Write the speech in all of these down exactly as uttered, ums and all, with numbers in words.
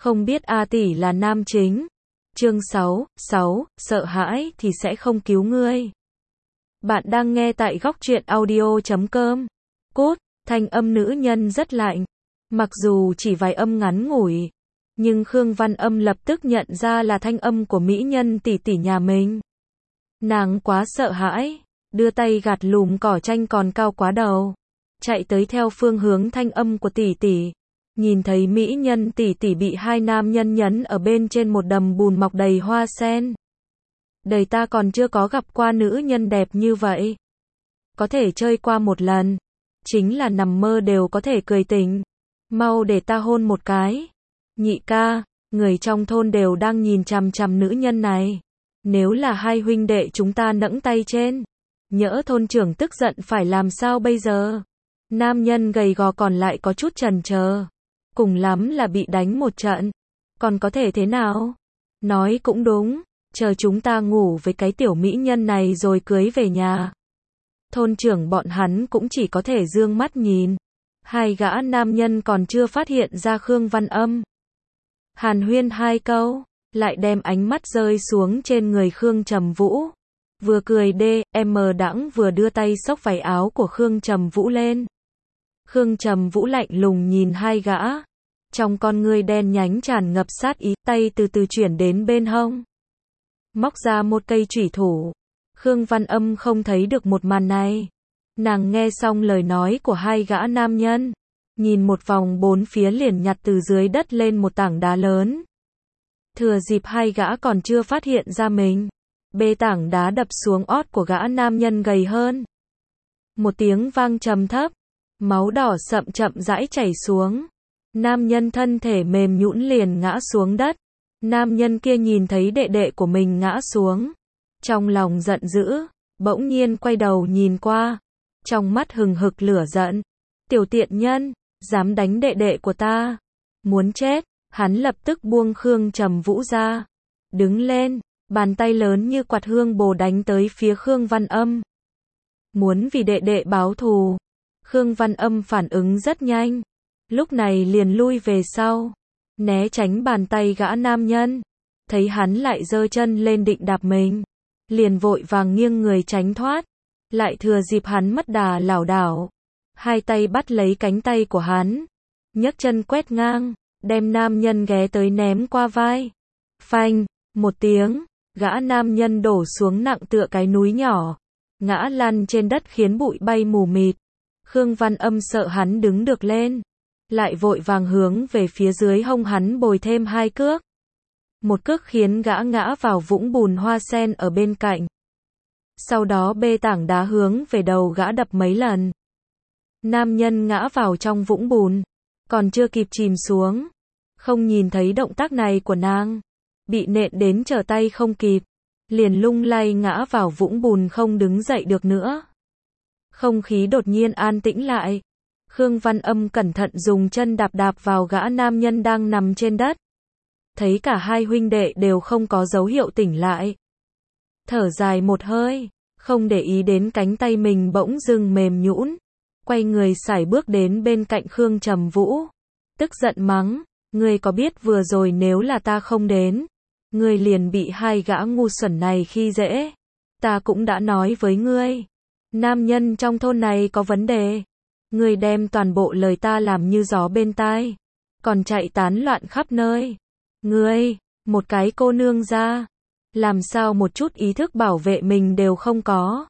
Không biết A tỷ là nam chính. Chương sáu, sáu, sợ hãi thì sẽ không cứu ngươi. Bạn đang nghe tại góc truyện audio chấm com. Cốt, thanh âm nữ nhân rất lạnh. Mặc dù chỉ vài âm ngắn ngủi, nhưng Khương Văn Âm lập tức nhận ra là thanh âm của mỹ nhân tỷ tỷ nhà mình. Nàng quá sợ hãi, đưa tay gạt lùm cỏ tranh còn cao quá đầu, chạy tới theo phương hướng thanh âm của tỷ tỷ. Nhìn thấy mỹ nhân tỷ tỷ bị hai nam nhân nhấn ở bên trên một đầm bùn mọc đầy hoa sen. Đời ta còn chưa có gặp qua nữ nhân đẹp như vậy. Có thể chơi qua một lần, chính là nằm mơ đều có thể cười tỉnh. Mau để ta hôn một cái. Nhị ca, người trong thôn đều đang nhìn chằm chằm nữ nhân này. Nếu là hai huynh đệ chúng ta nẫng tay trên, nhỡ thôn trưởng tức giận phải làm sao bây giờ? Nam nhân gầy gò còn lại có chút chần chờ. Cùng lắm là bị đánh một trận. Còn có thể thế nào? Nói cũng đúng, chờ chúng ta ngủ với cái tiểu mỹ nhân này rồi cưới về nhà. Thôn trưởng bọn hắn cũng chỉ có thể dương mắt nhìn. Hai gã nam nhân còn chưa phát hiện ra Khương Văn Âm. Hàn huyên hai câu, lại đem ánh mắt rơi xuống trên người Khương Trầm Vũ. Vừa cười đê, em đãng vừa đưa tay xốc váy áo của Khương Trầm Vũ lên. Khương Trầm Vũ lạnh lùng nhìn hai gã. Trong con ngươi đen nhánh tràn ngập sát ý, tay từ từ chuyển đến bên hông. Móc ra một cây chủy thủ. Khương Văn Âm không thấy được một màn này. Nàng nghe xong lời nói của hai gã nam nhân. Nhìn một vòng bốn phía liền nhặt từ dưới đất lên một tảng đá lớn. Thừa dịp hai gã còn chưa phát hiện ra mình. Bê tảng đá đập xuống ót của gã nam nhân gầy hơn. Một tiếng vang trầm thấp. Máu đỏ sậm chậm rãi chảy xuống. Nam nhân thân thể mềm nhũn liền ngã xuống đất. Nam nhân kia nhìn thấy đệ đệ của mình ngã xuống. Trong lòng giận dữ, bỗng nhiên quay đầu nhìn qua. Trong mắt hừng hực lửa giận. Tiểu tiện nhân, dám đánh đệ đệ của ta. Muốn chết, hắn lập tức buông Khương Trầm Vũ ra. Đứng lên, bàn tay lớn như quạt hương bồ đánh tới phía Khương Văn Âm. Muốn vì đệ đệ báo thù. Khương Văn Âm phản ứng rất nhanh. Lúc này liền lui về sau. Né tránh bàn tay gã nam nhân. Thấy hắn lại giơ chân lên định đạp mình. Liền vội vàng nghiêng người tránh thoát. Lại thừa dịp hắn mất đà lảo đảo. Hai tay bắt lấy cánh tay của hắn. Nhấc chân quét ngang. Đem nam nhân ghé tới ném qua vai. Phanh, một tiếng. Gã nam nhân đổ xuống nặng tựa cái núi nhỏ. Ngã lăn trên đất khiến bụi bay mù mịt. Khương Văn Âm sợ hắn đứng được lên. Lại vội vàng hướng về phía dưới hông hắn bồi thêm hai cước. Một cước khiến gã ngã vào vũng bùn hoa sen ở bên cạnh. Sau đó bê tảng đá hướng về đầu gã đập mấy lần. Nam nhân ngã vào trong vũng bùn. Còn chưa kịp chìm xuống. Không nhìn thấy động tác này của nàng. Bị nện đến trở tay không kịp. Liền lung lay ngã vào vũng bùn không đứng dậy được nữa. Không khí đột nhiên an tĩnh lại. Khương Văn Âm cẩn thận dùng chân đạp đạp vào gã nam nhân đang nằm trên đất. Thấy cả hai huynh đệ đều không có dấu hiệu tỉnh lại. Thở dài một hơi, không để ý đến cánh tay mình bỗng dưng mềm nhũn. Quay người sải bước đến bên cạnh Khương Trầm Vũ. Tức giận mắng, ngươi có biết vừa rồi nếu là ta không đến, ngươi liền bị hai gã ngu xuẩn này khi dễ. Ta cũng đã nói với ngươi. Nam nhân trong thôn này có vấn đề. Ngươi đem toàn bộ lời ta làm như gió bên tai. Còn chạy tán loạn khắp nơi. Ngươi, một cái cô nương ra. Làm sao một chút ý thức bảo vệ mình đều không có.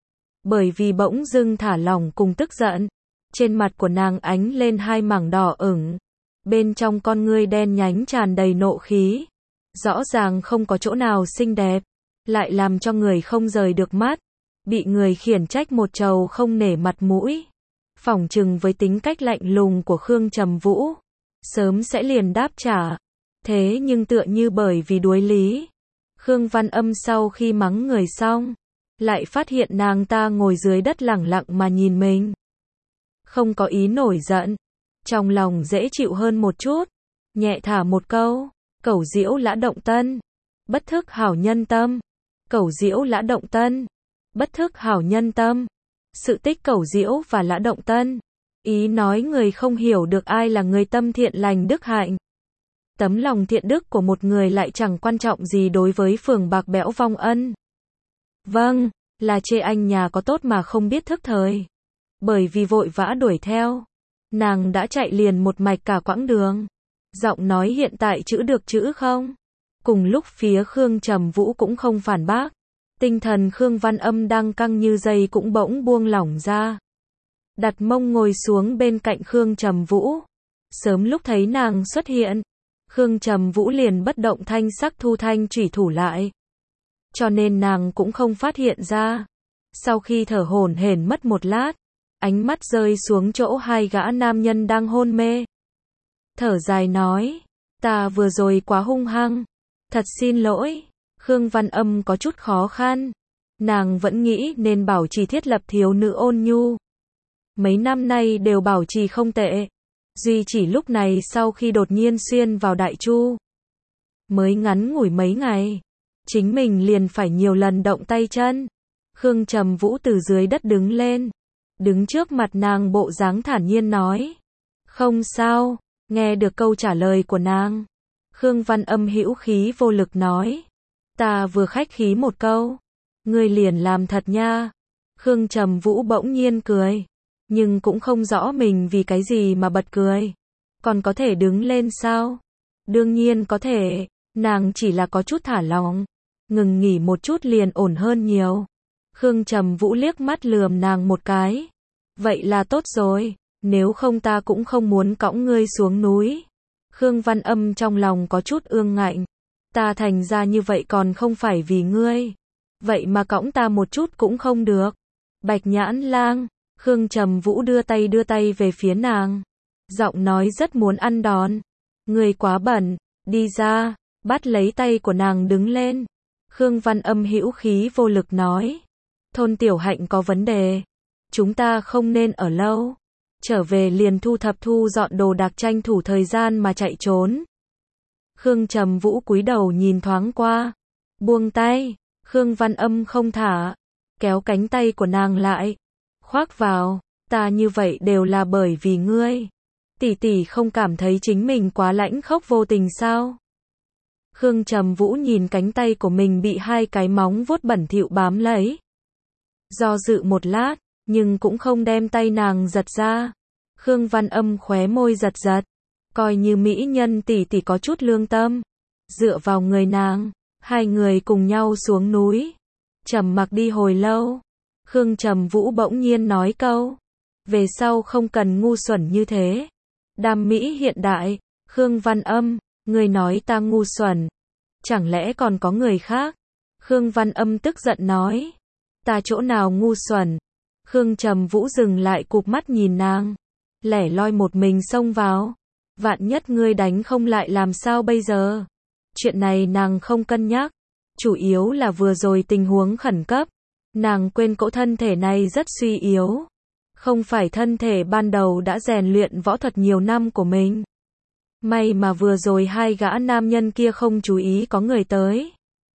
Bởi vì bỗng dưng thả lỏng cùng tức giận. Trên mặt của nàng ánh lên hai mảng đỏ ửng. Bên trong con ngươi đen nhánh tràn đầy nộ khí. Rõ ràng không có chỗ nào xinh đẹp. Lại làm cho người không rời được mắt. Bị người khiển trách một trầu không nể mặt mũi. Phỏng chừng với tính cách lạnh lùng của Khương Trầm Vũ. Sớm sẽ liền đáp trả. Thế nhưng tựa như bởi vì đuối lý. Khương Văn Âm sau khi mắng người xong. Lại phát hiện nàng ta ngồi dưới đất lẳng lặng mà nhìn mình. Không có ý nổi giận. Trong lòng dễ chịu hơn một chút. Nhẹ thả một câu. Cẩu diễu lã động tân. Bất thức hảo nhân tâm. Cẩu diễu lã động tân. Bất thức hảo nhân tâm. Sự tích Cẩu Diễu và Lã Động Tân. Ý nói người không hiểu được ai là người tâm thiện lành đức hạnh. Tấm lòng thiện đức của một người lại chẳng quan trọng gì đối với phường bạc bẽo vong ân. Vâng, là chê anh nhà có tốt mà không biết thức thời. Bởi vì vội vã đuổi theo, nàng đã chạy liền một mạch cả quãng đường. Giọng nói hiện tại chữ được chữ không? Cùng lúc phía Khương Trầm Vũ cũng không phản bác. Tinh thần Khương Văn Âm đang căng như dây cũng bỗng buông lỏng ra. Đặt mông ngồi xuống bên cạnh Khương Trầm Vũ. Sớm lúc thấy nàng xuất hiện, Khương Trầm Vũ liền bất động thanh sắc thu thanh chủy thủ lại. Cho nên nàng cũng không phát hiện ra. Sau khi thở hổn hển mất một lát, ánh mắt rơi xuống chỗ hai gã nam nhân đang hôn mê. Thở dài nói, ta vừa rồi quá hung hăng. Thật xin lỗi. Khương Văn Âm có chút khó khăn. Nàng vẫn nghĩ nên bảo trì thiết lập thiếu nữ ôn nhu. Mấy năm nay đều bảo trì không tệ. Duy chỉ lúc này sau khi đột nhiên xuyên vào Đại Chu. Mới ngắn ngủi mấy ngày. Chính mình liền phải nhiều lần động tay chân. Khương Trầm Vũ từ dưới đất đứng lên. Đứng trước mặt nàng bộ dáng thản nhiên nói. Không sao. Nghe được câu trả lời của nàng. Khương Văn Âm hữu khí vô lực nói. Ta vừa khách khí một câu. Ngươi liền làm thật nha. Khương Trầm Vũ bỗng nhiên cười. Nhưng cũng không rõ mình vì cái gì mà bật cười. Còn có thể đứng lên sao? Đương nhiên có thể. Nàng chỉ là có chút thả lỏng. Ngừng nghỉ một chút liền ổn hơn nhiều. Khương Trầm Vũ liếc mắt lườm nàng một cái. Vậy là tốt rồi. Nếu không ta cũng không muốn cõng ngươi xuống núi. Khương Văn Âm trong lòng có chút ương ngạnh. Ta thành ra như vậy còn không phải vì ngươi. Vậy mà cõng ta một chút cũng không được. Bạch Nhãn Lang. Khương Trầm Vũ đưa tay đưa tay về phía nàng. Giọng nói rất muốn ăn đòn. Ngươi quá bẩn. Đi ra. Bắt lấy tay của nàng đứng lên. Khương Văn Âm hữu khí vô lực nói. Thôn Tiểu Hạnh có vấn đề. Chúng ta không nên ở lâu. Trở về liền thu thập thu dọn đồ đạc tranh thủ thời gian mà chạy trốn. Khương Trầm Vũ cúi đầu nhìn thoáng qua. Buông tay. Khương Văn Âm không thả. Kéo cánh tay của nàng lại. Khoác vào. Ta như vậy đều là bởi vì ngươi. Tỷ tỷ không cảm thấy chính mình quá lãnh khốc vô tình sao? Khương Trầm Vũ nhìn cánh tay của mình bị hai cái móng vuốt bẩn thỉu bám lấy. Do dự một lát, nhưng cũng không đem tay nàng giật ra. Khương Văn Âm khóe môi giật giật. Coi như mỹ nhân tỷ tỷ có chút lương tâm. Dựa vào người nàng, hai người cùng nhau xuống núi. Trầm mặc đi hồi lâu. Khương Trầm Vũ bỗng nhiên nói câu. Về sau không cần ngu xuẩn như thế. Đam mỹ hiện đại. Khương Văn Âm, ngươi nói ta ngu xuẩn. Chẳng lẽ còn có người khác? Khương Văn Âm tức giận nói. Ta chỗ nào ngu xuẩn? Khương Trầm Vũ dừng lại cụp mắt nhìn nàng. Lẻ loi một mình xông vào. Vạn nhất ngươi đánh không lại làm sao bây giờ? Chuyện này nàng không cân nhắc. Chủ yếu là vừa rồi tình huống khẩn cấp. Nàng quên cỗ thân thể này rất suy yếu. Không phải thân thể ban đầu đã rèn luyện võ thuật nhiều năm của mình. May mà vừa rồi hai gã nam nhân kia không chú ý có người tới.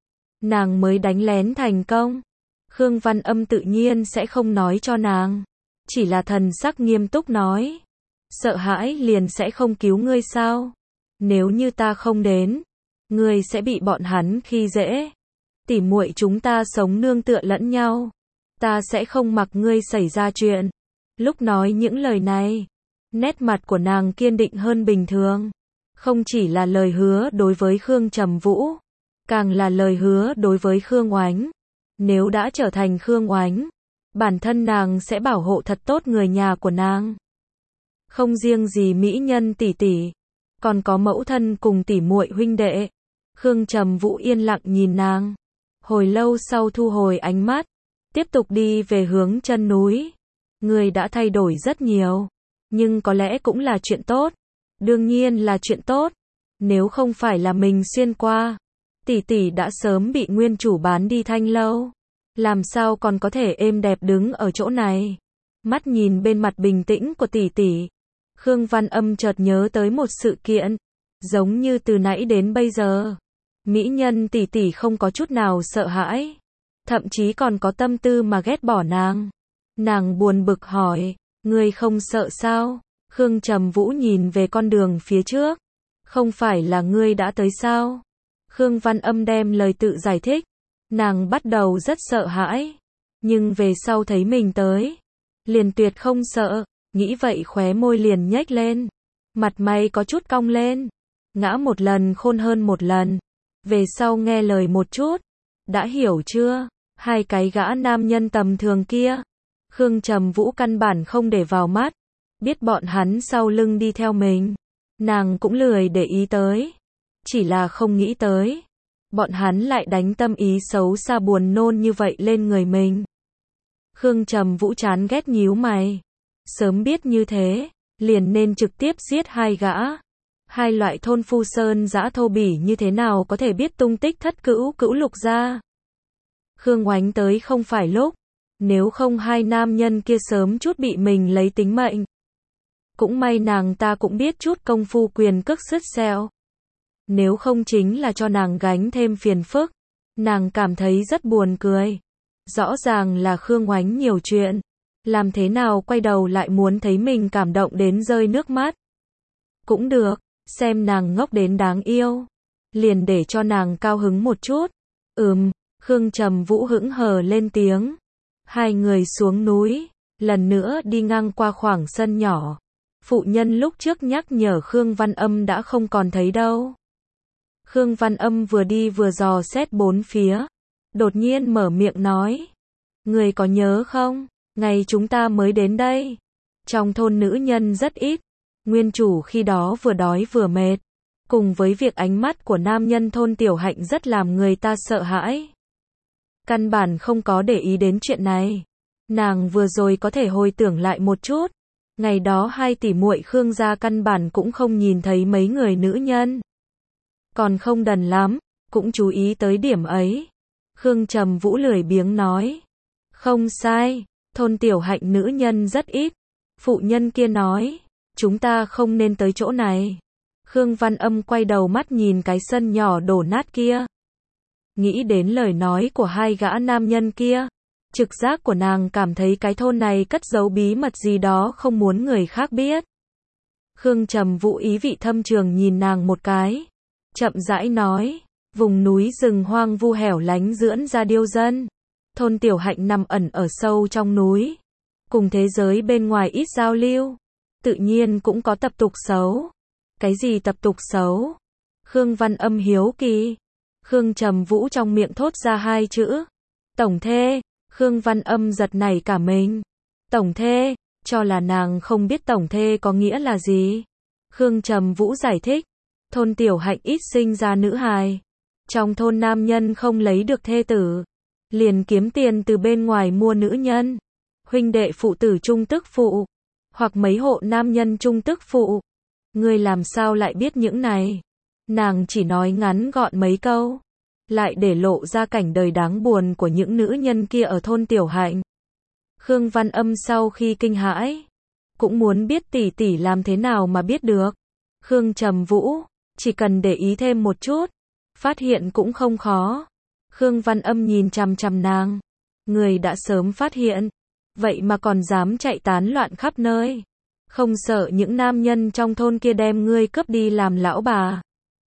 Nàng mới đánh lén thành công. Khương Văn Âm tự nhiên sẽ không nói cho nàng. Chỉ là thần sắc nghiêm túc nói. Sợ hãi liền sẽ không cứu ngươi sao? Nếu như ta không đến, ngươi sẽ bị bọn hắn khi dễ. Tỉ muội chúng ta sống nương tựa lẫn nhau. Ta sẽ không mặc ngươi xảy ra chuyện. Lúc nói những lời này, nét mặt của nàng kiên định hơn bình thường. Không chỉ là lời hứa đối với Khương Trầm Vũ, càng là lời hứa đối với Khương Oánh. Nếu đã trở thành Khương Oánh, bản thân nàng sẽ bảo hộ thật tốt người nhà của nàng. Không riêng gì mỹ nhân tỷ tỷ, còn có mẫu thân cùng tỷ muội huynh đệ. Khương Trầm Vũ yên lặng nhìn nàng. Hồi lâu sau thu hồi ánh mắt, tiếp tục đi về hướng chân núi. Người đã thay đổi rất nhiều, nhưng có lẽ cũng là chuyện tốt. Đương nhiên là chuyện tốt. Nếu không phải là mình xuyên qua, tỷ tỷ đã sớm bị nguyên chủ bán đi thanh lâu. Làm sao còn có thể êm đẹp đứng ở chỗ này? Mắt nhìn bên mặt bình tĩnh của tỷ tỷ, Khương Văn Âm chợt nhớ tới một sự kiện. Giống như từ nãy đến bây giờ, mỹ nhân tỷ tỷ không có chút nào sợ hãi. Thậm chí còn có tâm tư mà ghét bỏ nàng. Nàng buồn bực hỏi, ngươi không sợ sao? Khương Trầm Vũ nhìn về con đường phía trước. Không phải là ngươi đã tới sao? Khương Văn Âm đem lời tự giải thích. Nàng bắt đầu rất sợ hãi. Nhưng về sau thấy mình tới. Liền tuyệt không sợ. Nghĩ vậy khóe môi liền nhếch lên. Mặt mày có chút cong lên. Ngã một lần khôn hơn một lần. Về sau nghe lời một chút. Đã hiểu chưa? Hai cái gã nam nhân tầm thường kia. Khương Trầm Vũ căn bản không để vào mắt. Biết bọn hắn sau lưng đi theo mình. Nàng cũng lười để ý tới. Chỉ là không nghĩ tới. Bọn hắn lại đánh tâm ý xấu xa buồn nôn như vậy lên người mình. Khương Trầm Vũ chán ghét nhíu mày. Sớm biết như thế, liền nên trực tiếp giết hai gã. Hai loại thôn phu sơn dã thô bỉ như thế nào có thể biết tung tích thất cữu cữu Lục gia. Khương Oánh tới không phải lúc. Nếu không hai nam nhân kia sớm chút bị mình lấy tính mệnh. Cũng may nàng ta cũng biết chút công phu quyền cước sứt xẻo. Nếu không chính là cho nàng gánh thêm phiền phức. Nàng cảm thấy rất buồn cười. Rõ ràng là Khương Oánh nhiều chuyện. Làm thế nào quay đầu lại muốn thấy mình cảm động đến rơi nước mắt. Cũng được, xem nàng ngốc đến đáng yêu. Liền để cho nàng cao hứng một chút. Ừm, Khương Trầm Vũ hững hờ lên tiếng. Hai người xuống núi, lần nữa đi ngang qua khoảng sân nhỏ. Phụ nhân lúc trước nhắc nhở Khương Văn Âm đã không còn thấy đâu. Khương Văn Âm vừa đi vừa dò xét bốn phía. Đột nhiên mở miệng nói. Người có nhớ không? Ngày chúng ta mới đến đây. Trong thôn nữ nhân rất ít. Nguyên chủ khi đó vừa đói vừa mệt. Cùng với việc ánh mắt của nam nhân thôn Tiểu Hạnh rất làm người ta sợ hãi. Căn bản không có để ý đến chuyện này. Nàng vừa rồi có thể hồi tưởng lại một chút. Ngày đó hai tỷ muội Khương gia căn bản cũng không nhìn thấy mấy người nữ nhân. Còn không đần lắm, cũng chú ý tới điểm ấy. Khương Trầm Vũ lười biếng nói. Không sai, thôn Tiểu Hạnh nữ nhân rất ít. Phụ nhân kia nói, chúng ta không nên tới chỗ này. Khương Văn Âm quay đầu mắt nhìn cái sân nhỏ đổ nát kia. Nghĩ đến lời nói của hai gã nam nhân kia. Trực giác của nàng cảm thấy cái thôn này cất giấu bí mật gì đó không muốn người khác biết. Khương Trầm Vũ ý vị thâm trường nhìn nàng một cái. Chậm rãi nói, vùng núi rừng hoang vu hẻo lánh dưỡng ra điêu dân. Thôn Tiểu Hạnh nằm ẩn ở sâu trong núi. Cùng thế giới bên ngoài ít giao lưu. Tự nhiên cũng có tập tục xấu. Cái gì tập tục xấu? Khương Văn Âm hiếu kỳ. Khương Trầm Vũ trong miệng thốt ra hai chữ. Tổng thê. Khương Văn Âm giật nảy cả mình. Tổng thê, cho là nàng không biết tổng thê có nghĩa là gì. Khương Trầm Vũ giải thích. Thôn Tiểu Hạnh ít sinh ra nữ hài. Trong thôn nam nhân không lấy được thê tử. Liền kiếm tiền từ bên ngoài mua nữ nhân. Huynh đệ phụ tử trung tức phụ. Hoặc mấy hộ nam nhân trung tức phụ. Ngươi làm sao lại biết những này? Nàng chỉ nói ngắn gọn mấy câu. Lại để lộ ra cảnh đời đáng buồn của những nữ nhân kia ở thôn Tiểu Hạnh. Khương Văn Âm sau khi kinh hãi. Cũng muốn biết tỷ tỷ làm thế nào mà biết được. Khương Trầm Vũ, chỉ cần để ý thêm một chút. Phát hiện cũng không khó. Khương Văn Âm nhìn chằm chằm nàng. Người đã sớm phát hiện. Vậy mà còn dám chạy tán loạn khắp nơi. Không sợ những nam nhân trong thôn kia đem ngươi cướp đi làm lão bà.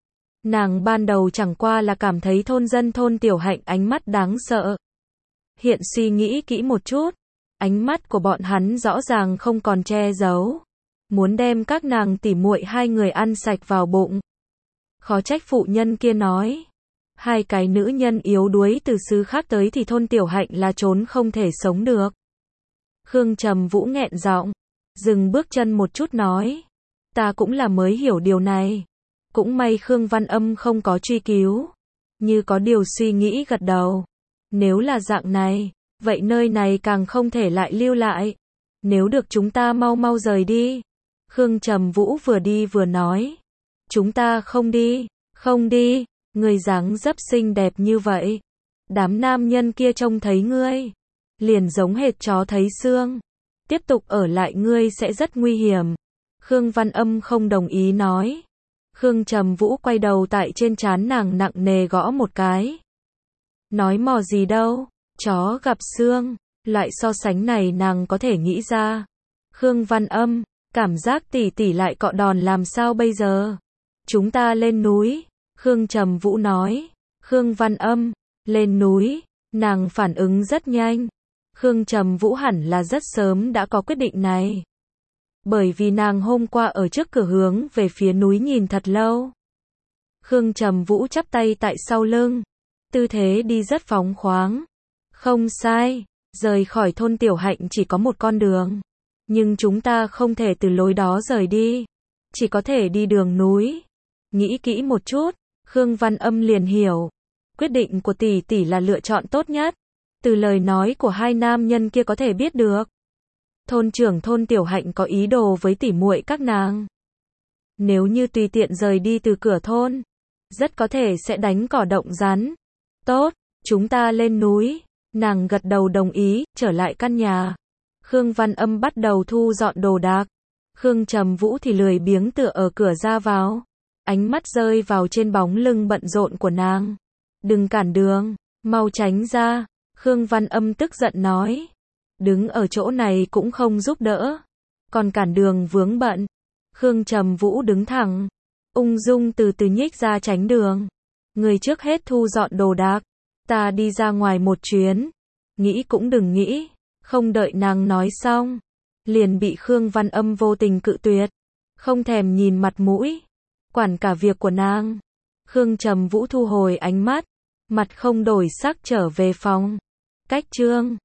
Nàng ban đầu chẳng qua là cảm thấy thôn dân thôn Tiểu Hạnh ánh mắt đáng sợ. Hiện suy nghĩ kỹ một chút. Ánh mắt của bọn hắn rõ ràng không còn che giấu. Muốn đem các nàng tỉ muội hai người ăn sạch vào bụng. Khó trách phụ nhân kia nói. Hai cái nữ nhân yếu đuối từ xứ khác tới thì thôn Tiểu Hạnh là trốn không thể sống được. Khương Trầm Vũ nghẹn giọng. Dừng bước chân một chút nói. Ta cũng là mới hiểu điều này. Cũng may Khương Văn Âm không có truy cứu. Như có điều suy nghĩ gật đầu. Nếu là dạng này, vậy nơi này càng không thể lại lưu lại. Nếu được chúng ta mau mau rời đi. Khương Trầm Vũ vừa đi vừa nói. Chúng ta không đi, không đi, người dáng dấp xinh đẹp như vậy. Đám nam nhân kia trông thấy ngươi. Liền giống hệt chó thấy xương. Tiếp tục ở lại ngươi sẽ rất nguy hiểm. Khương Văn Âm không đồng ý nói. Khương Trầm Vũ quay đầu tại trên trán nàng nặng nề gõ một cái. Nói mò gì đâu, chó gặp xương, loại so sánh này nàng có thể nghĩ ra. Khương Văn Âm, cảm giác tỷ tỷ lại cọ đòn làm sao bây giờ? Chúng ta lên núi, Khương Trầm Vũ nói. Khương Văn Âm, lên núi, nàng phản ứng rất nhanh. Khương Trầm Vũ hẳn là rất sớm đã có quyết định này. Bởi vì nàng hôm qua ở trước cửa hướng về phía núi nhìn thật lâu. Khương Trầm Vũ chắp tay tại sau lưng, tư thế đi rất phóng khoáng. Không sai, rời khỏi thôn Tiểu Hạnh chỉ có một con đường. Nhưng chúng ta không thể từ lối đó rời đi. Chỉ có thể đi đường núi. Nghĩ kỹ một chút, Khương Văn Âm liền hiểu. Quyết định của tỷ tỷ là lựa chọn tốt nhất. Từ lời nói của hai nam nhân kia có thể biết được. Thôn trưởng thôn Tiểu Hạnh có ý đồ với tỷ muội các nàng. Nếu như tùy tiện rời đi từ cửa thôn, rất có thể sẽ đánh cỏ động rắn. Tốt, chúng ta lên núi. Nàng gật đầu đồng ý, trở lại căn nhà. Khương Văn Âm bắt đầu thu dọn đồ đạc. Khương Trầm Vũ thì lười biếng tựa ở cửa ra vào. Ánh mắt rơi vào trên bóng lưng bận rộn của nàng. Đừng cản đường, mau tránh ra. Khương Văn Âm tức giận nói. Đứng ở chỗ này cũng không giúp đỡ. Còn cản đường vướng bận. Khương Trầm Vũ đứng thẳng. Ung dung từ từ nhích ra tránh đường. Người trước hết thu dọn đồ đạc. Ta đi ra ngoài một chuyến. Nghĩ cũng đừng nghĩ. Không đợi nàng nói xong. Liền bị Khương Văn Âm vô tình cự tuyệt. Không thèm nhìn mặt mũi. Quản cả việc của nàng. Khương Trầm Vũ thu hồi ánh mắt. Mặt không đổi sắc trở về phòng. Cách chương